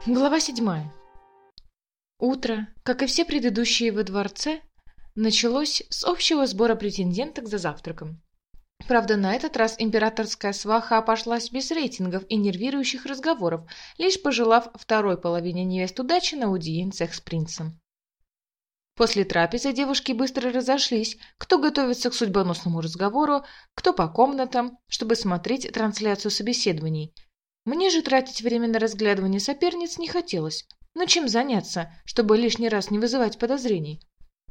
Глава 7. Утро, как и все предыдущие во дворце, началось с общего сбора претенденток за завтраком. Правда, на этот раз императорская сваха обошлась без рейтингов и нервирующих разговоров, лишь пожелав второй половине невест удачи на аудиенциях с принцем. После трапезы девушки быстро разошлись, кто готовится к судьбоносному разговору, кто по комнатам, чтобы смотреть трансляцию собеседований. Мне же тратить время на разглядывание соперниц не хотелось. Но чем заняться, чтобы лишний раз не вызывать подозрений?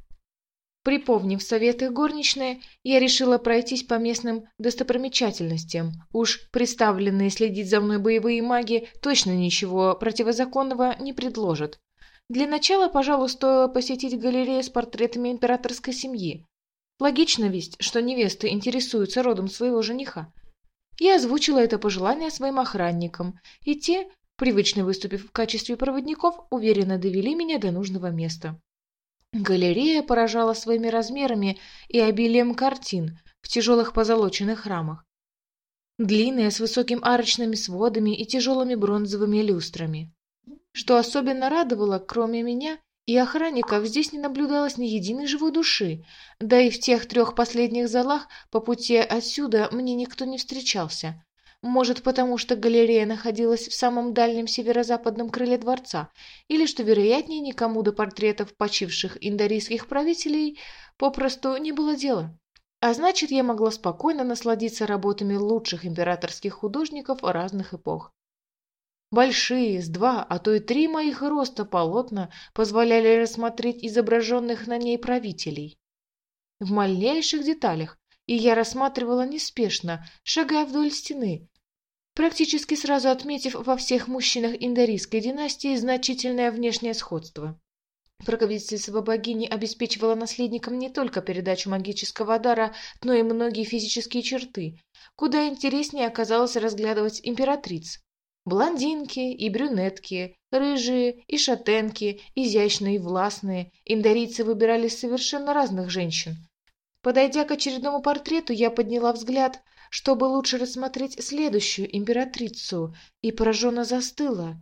Припомнив советы горничной, я решила пройтись по местным достопримечательностям. Уж представленные следить за мной боевые маги точно ничего противозаконного не предложат. Для начала, пожалуй, стоило посетить галерею с портретами императорской семьи. Логично ведь, что невесты интересуются родом своего жениха. Я озвучила это пожелание своим охранникам, и те, привычно выступив в качестве проводников, уверенно довели меня до нужного места. Галерея поражала своими размерами и обилием картин в тяжелых позолоченных рамах. Длинная, с высокими арочными сводами и тяжелыми бронзовыми люстрами. Что особенно радовало, кроме меня и охранников, здесь не наблюдалось ни единой живой души, да и в тех 3 последних залах по пути отсюда мне никто не встречался. Может, потому что галерея находилась в самом дальнем северо-западном крыле дворца, или, что вероятнее, никому до портретов почивших индарийских правителей попросту не было дела. А значит, я могла спокойно насладиться работами лучших императорских художников разных эпох. Большие, с 2, а то и 3 моих роста полотна позволяли рассмотреть изображенных на ней правителей в малейших деталях, и я рассматривала неспешно, шагая вдоль стены, практически сразу отметив во всех мужчинах индарийской династии значительное внешнее сходство. Покровительство богини обеспечивало наследникам не только передачу магического дара, но и многие физические черты. Куда интереснее оказалось разглядывать императриц. Блондинки и брюнетки, рыжие и шатенки, изящные и властные, индарийцы выбирали совершенно разных женщин. Подойдя к очередному портрету, я подняла взгляд, чтобы лучше рассмотреть следующую императрицу, и пораженно застыла.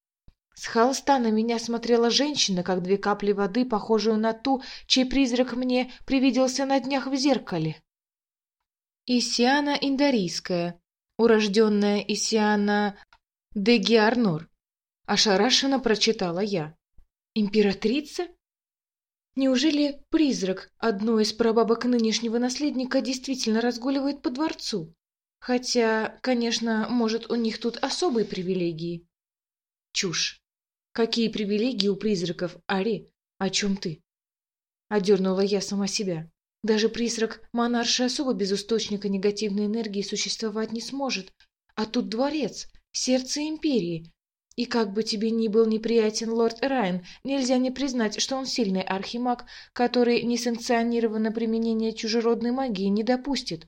С холста на меня смотрела женщина, как 2 капли воды, похожую на ту, чей призрак мне привиделся на днях в зеркале. Исиана Индарийская, урожденная Исиана де Гиарнор. Ошарашенно прочитала я. Императрица? Неужели призрак одной из прабабок нынешнего наследника действительно разгуливает по дворцу? Хотя, конечно, может, у них тут особые привилегии. Чушь. Какие привилегии у призраков, Ари? О чем ты? Одернула я сама себя. Даже призрак монарши особо без источника негативной энергии существовать не сможет. А тут дворец, сердце империи. И как бы тебе ни был неприятен лорд Райан, нельзя не признать, что он сильный архимаг, который несанкционированное применение чужеродной магии не допустит.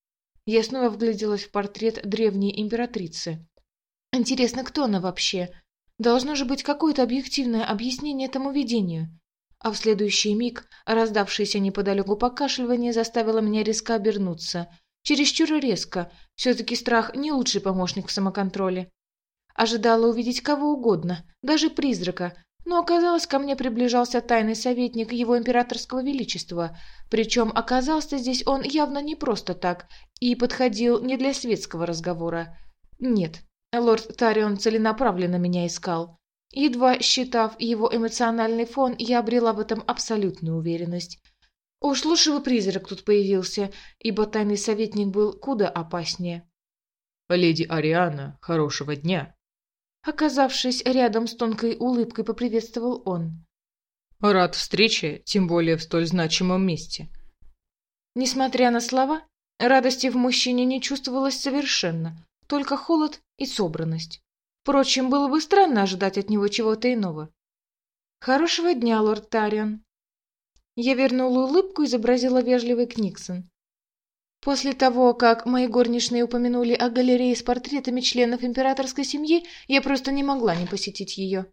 Я снова вгляделась в портрет древней императрицы. Интересно, кто она вообще? Должно же быть какое-то объективное объяснение этому видению. А в следующий миг раздавшееся неподалеку покашливание заставило меня резко обернуться. Чересчур резко. Все-таки страх не лучший помощник в самоконтроле. Ожидала увидеть кого угодно, даже призрака, но оказалось, ко мне приближался тайный советник его императорского величества, причем оказался здесь он явно не просто так и подходил не для светского разговора. Нет, лорд Тарион целенаправленно меня искал. Едва считав его эмоциональный фон, я обрела в этом абсолютную уверенность. Уж лучше бы призрак тут появился, ибо тайный советник был куда опаснее. «Леди Ариана, хорошего дня!» Оказавшись рядом с тонкой улыбкой, поприветствовал он. «Рад встрече, тем более в столь значимом месте». Несмотря на слова, радости в мужчине не чувствовалось совершенно, только холод и собранность. Впрочем, было бы странно ожидать от него чего-то иного. «Хорошего дня, лорд Тарион!» Я вернула улыбку и изобразила вежливый книксон. После того, как мои горничные упомянули о галерее с портретами членов императорской семьи, я просто не могла не посетить ее.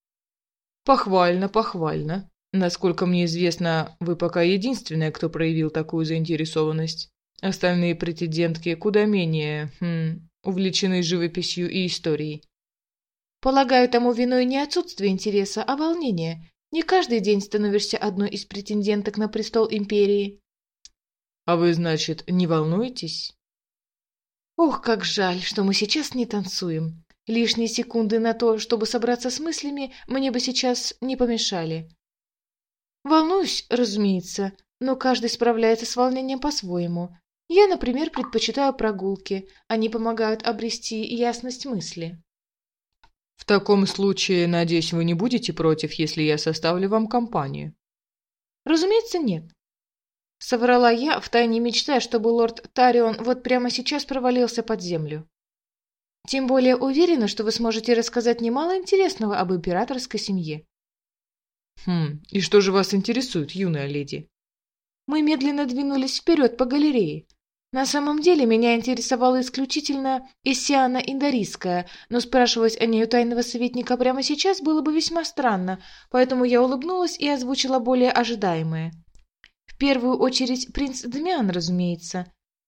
«Похвально, похвально. Насколько мне известно, вы пока единственная, кто проявил такую заинтересованность. Остальные претендентки куда менее увлечены живописью и историей». Полагаю, тому виной не отсутствие интереса, а волнение. Не каждый день становишься одной из претенденток на престол империи. А вы, значит, не волнуетесь? Ох, как жаль, что мы сейчас не танцуем. Лишние секунды на то, чтобы собраться с мыслями, мне бы сейчас не помешали. Волнуюсь, разумеется, но каждый справляется с волнением по-своему. Я, например, предпочитаю прогулки. Они помогают обрести ясность мысли. В таком случае, надеюсь, вы не будете против, если я составлю вам компанию? Разумеется, нет. Соврала я, втайне мечтая, чтобы лорд Тарион вот прямо сейчас провалился под землю. Тем более уверена, что вы сможете рассказать немало интересного об императорской семье. И что же вас интересует, юная леди? Мы медленно двинулись вперед по галерее. На самом деле меня интересовала исключительно Исиана Индарийская, но спрашивать о ней у тайного советника прямо сейчас было бы весьма странно, поэтому я улыбнулась и озвучила более ожидаемое. В первую очередь принц Дамиан, разумеется.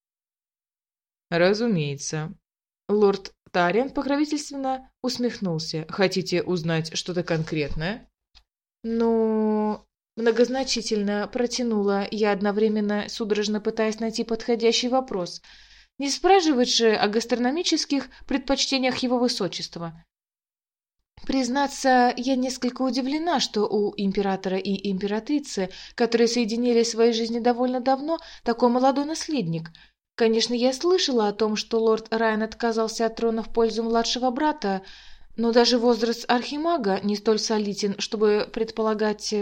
Разумеется. Лорд Тариан покровительственно усмехнулся. Хотите узнать что-то конкретное? Ну... Многозначительно протянула я одновременно, судорожно пытаясь найти подходящий вопрос. Не спрашивать же о гастрономических предпочтениях его высочества. Признаться, я несколько удивлена, что у императора и императрицы, которые соединили свои жизни довольно давно, такой молодой наследник. Конечно, я слышала о том, что лорд Райан отказался от трона в пользу младшего брата, но даже возраст архимага не столь солиден, чтобы предполагать...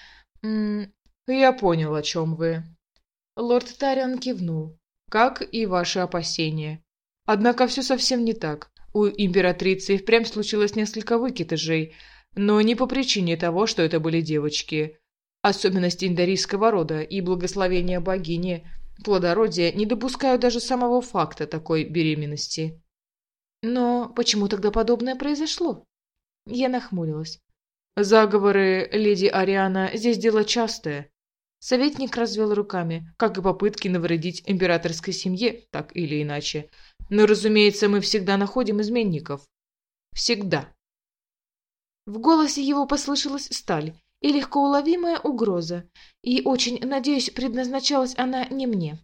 Я понял, о чем вы. Лорд Тарион кивнул. Как и ваши опасения. Однако все совсем не так. У императрицы и впрямь случилось несколько выкидышей, но не по причине того, что это были девочки. Особенности индарийского рода и благословения богини плодородия не допускают даже самого факта такой беременности. Но почему тогда подобное произошло? Я нахмурилась. Заговоры, леди Ариана, здесь дело частое. Советник развел руками, как и попытки навредить императорской семье, так или иначе. Но, разумеется, мы всегда находим изменников. Всегда. В голосе его послышалась сталь и легко уловимая угроза, и, очень надеюсь, предназначалась она не мне.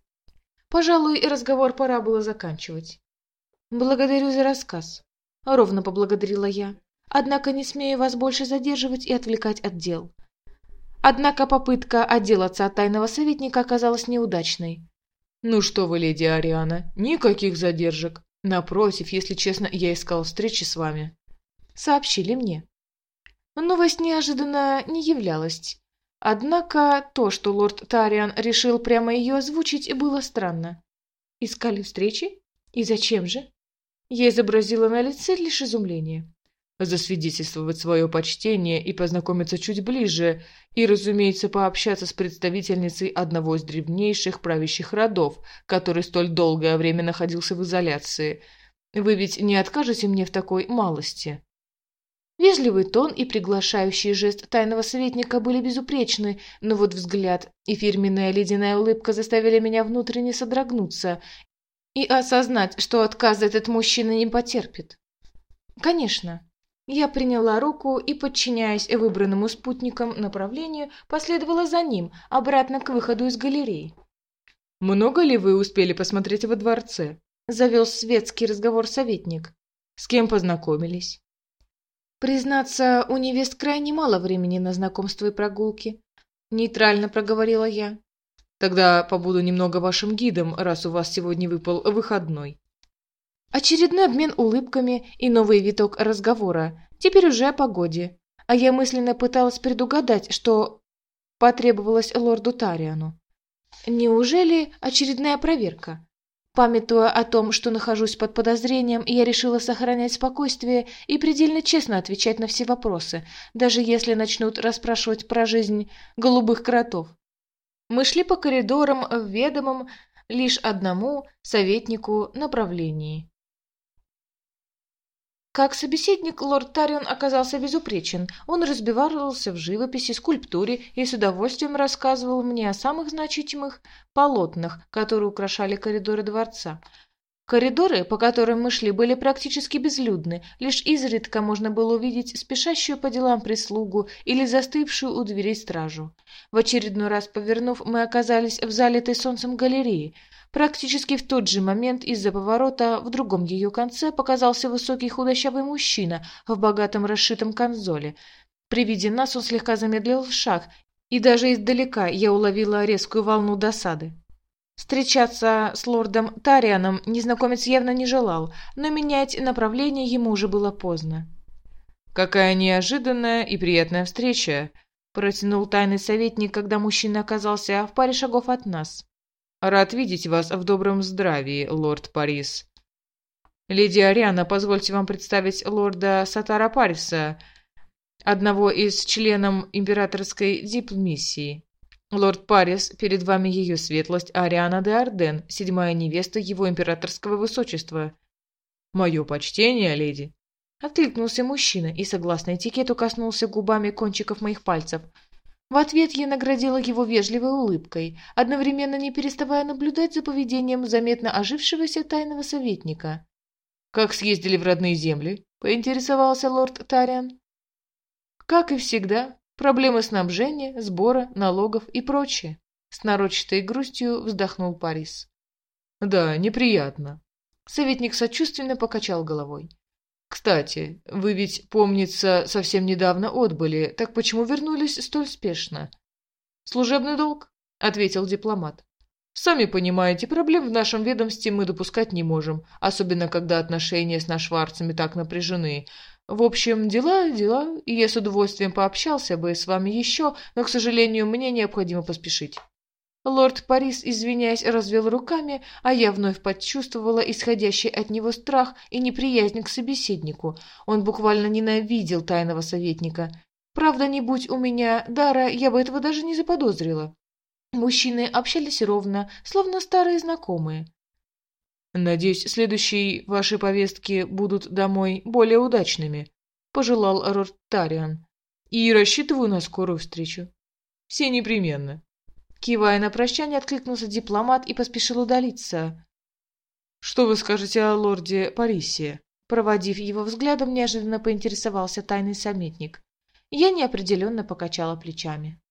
Пожалуй, разговор пора было заканчивать. «Благодарю за рассказ», — ровно поблагодарила я. «Однако не смею вас больше задерживать и отвлекать от дел». Однако попытка отделаться от тайного советника оказалась неудачной. «Ну что вы, леди Ариана, никаких задержек. Напротив, если честно, я искал встречи с вами», — сообщили мне. Новость неожиданно не являлась. Однако то, что лорд Тариан решил прямо ее озвучить, было странно. Искали встречи? И зачем же? Я изобразила на лице лишь изумление. Засвидетельствовать свое почтение и познакомиться чуть ближе, и, разумеется, пообщаться с представительницей одного из древнейших правящих родов, который столь долгое время находился в изоляции. Вы ведь не откажете мне в такой малости? Вежливый тон и приглашающий жест тайного советника были безупречны, но вот взгляд и фирменная ледяная улыбка заставили меня внутренне содрогнуться и осознать, что отказа этот мужчина не потерпит. Конечно. Я приняла руку и, подчиняясь выбранному спутникам направлению, последовала за ним, обратно к выходу из галереи. «Много ли вы успели посмотреть во дворце?» — завел светский разговор советник. «С кем познакомились?» «Признаться, у невест крайне мало времени на знакомство и прогулки», — нейтрально проговорила я. «Тогда побуду немного вашим гидом, раз у вас сегодня выпал выходной». Очередной обмен улыбками и новый виток разговора, теперь уже о погоде. А я мысленно пыталась предугадать, что потребовалось лорду Тариану. Неужели очередная проверка? Памятуя о том, что нахожусь под подозрением, я решила сохранять спокойствие и предельно честно отвечать на все вопросы, даже если начнут расспрашивать про жизнь голубых кротов. Мы шли по коридорам в ведомом лишь одному советнику направлении. Как собеседник, лорд Тарион оказался безупречен. Он разбирался в живописи, скульптуре и с удовольствием рассказывал мне о самых значительных полотнах, которые украшали коридоры дворца. Коридоры, по которым мы шли, были практически безлюдны, лишь изредка можно было увидеть спешащую по делам прислугу или застывшую у дверей стражу. В очередной раз повернув, мы оказались в залитой солнцем галерее. Практически в тот же момент из-за поворота в другом ее конце показался высокий худощавый мужчина в богатом расшитом камзоле. При виде нас он слегка замедлил шаг, и даже издалека я уловила резкую волну досады. Встречаться с лордом Тарианом незнакомец явно не желал, но менять направление ему уже было поздно. «Какая неожиданная и приятная встреча!» — протянул тайный советник, когда мужчина оказался в паре шагов от нас. «Рад видеть вас в добром здравии, лорд Парис. Леди Ариана, позвольте вам представить лорда Сатара Париса, одного из членов императорской дипмиссии. Лорд Парис, перед вами ее светлость Ариана де Арден, седьмая невеста его императорского высочества». «Мое почтение, леди!» — откликнулся мужчина и, согласно этикету, коснулся губами кончиков моих пальцев. В ответ я наградила его вежливой улыбкой, одновременно не переставая наблюдать за поведением заметно ожившегося тайного советника. «Как съездили в родные земли?» — поинтересовался лорд Тариан. «Как и всегда. Проблемы снабжения, сбора, налогов и прочее», — с нарочатой грустью вздохнул Парис. «Да, неприятно». Советник сочувственно покачал головой. «Кстати, вы ведь, помнится, совсем недавно отбыли, так почему вернулись столь спешно?» «Служебный долг», — ответил дипломат. «Сами понимаете, проблем в нашем ведомстве мы допускать не можем, особенно когда отношения с нашварцами так напряжены. В общем, дела, и я с удовольствием пообщался бы с вами еще, но, к сожалению, мне необходимо поспешить». Лорд Парис, извиняясь, развел руками, а я вновь почувствовала исходящий от него страх и неприязнь к собеседнику. Он буквально ненавидел тайного советника. Правда, не будь у меня дара, я бы этого даже не заподозрила. Мужчины общались ровно, словно старые знакомые. «Надеюсь, следующие ваши повестки будут домой более удачными», — пожелал лорд Тариан. «И рассчитываю на скорую встречу. Все непременно». Кивая на прощание, откликнулся дипломат и поспешил удалиться. «Что вы скажете о лорде Парисе?» Проводив его взглядом, неожиданно поинтересовался тайный советник. Я неопределенно покачала плечами.